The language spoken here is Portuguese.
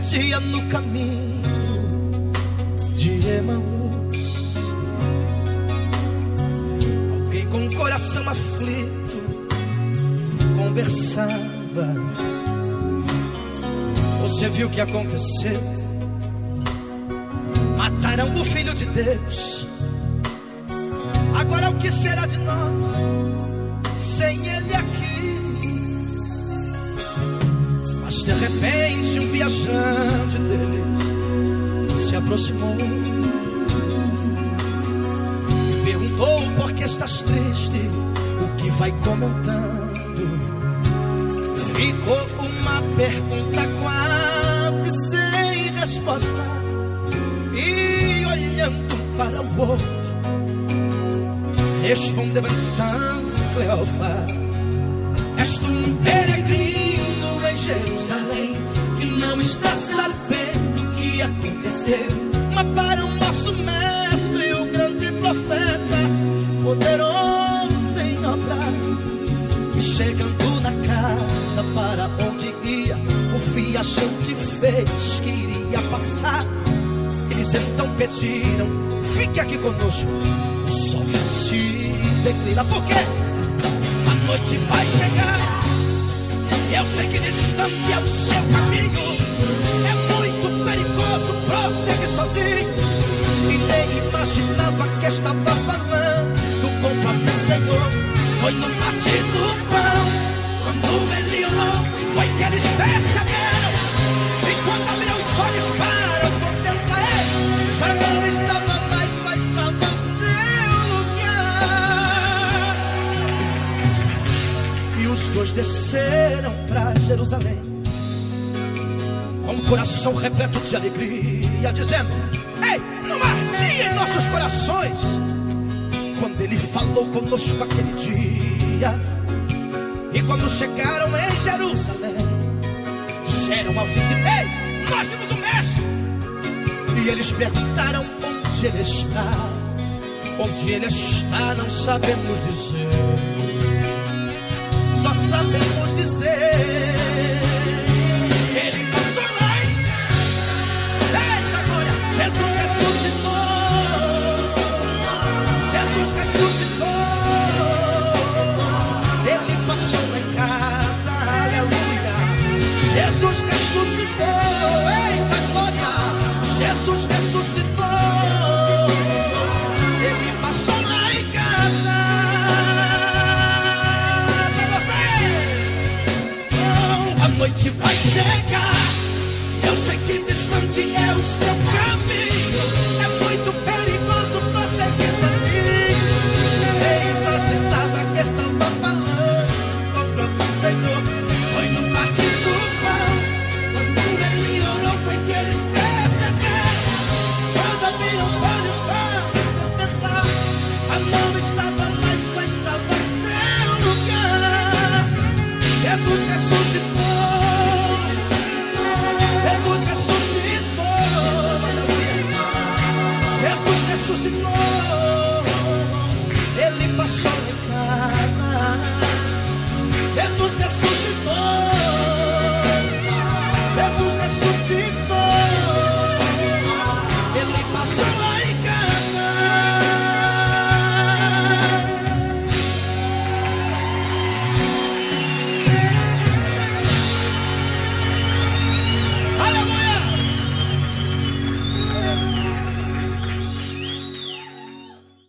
dia no caminho de Emaús, alguém com o coração aflito conversava. Você viu o que aconteceu? Mataram o Filho de Deus. Agora o que será de nós sem Ele aqui? Mas de repente um viajante deles se aproximou e perguntou: por que estás triste? O que vai comentando? Ficou uma pergunta quase sem resposta, e olhando um para o outro, respondeu então Cleofa: és tu um peregrino em Jerusalém, que não está sabendo o que aconteceu? Mas para o nosso mestre, o grande profeta, poderoso em obrar, e chegando na casa para onde ia, o viajante fez que iria passar. Eles então pediram: fique aqui conosco, o sol já se declina. Por quê? A noite vai chegar. Eu sei que distante é o seu caminho, é muito perigoso prosseguir sozinho. E nem imaginava que estava falando com o próprio Senhor. Foi no partir do pão, quando ele orou, foi que eles perceberam. E quando abriram os olhos para contemplar ele, já não estava mais, só estava seu lugar. E os dois desceram para Jerusalém, com o coração repleto de alegria, dizendo: ei, não ardia em nossos corações quando ele falou conosco aquele dia. E quando chegaram em Jerusalém, disseram aos discípulos: ei, nós vimos o mestre. E eles perguntaram onde ele está. Onde ele está não sabemos dizer, só sabemos dizer que ele passou lá. Eita glória, Jesus ressuscitou. Jesus ressuscitou. Ele passou lá em casa, aleluia. Jesus ressuscitou. Eita glória, Jesus ressuscitou. Ele passou lá em casa. Pra você. Oh, a noite vai chegar. Eu sei que distante é o seu caminho,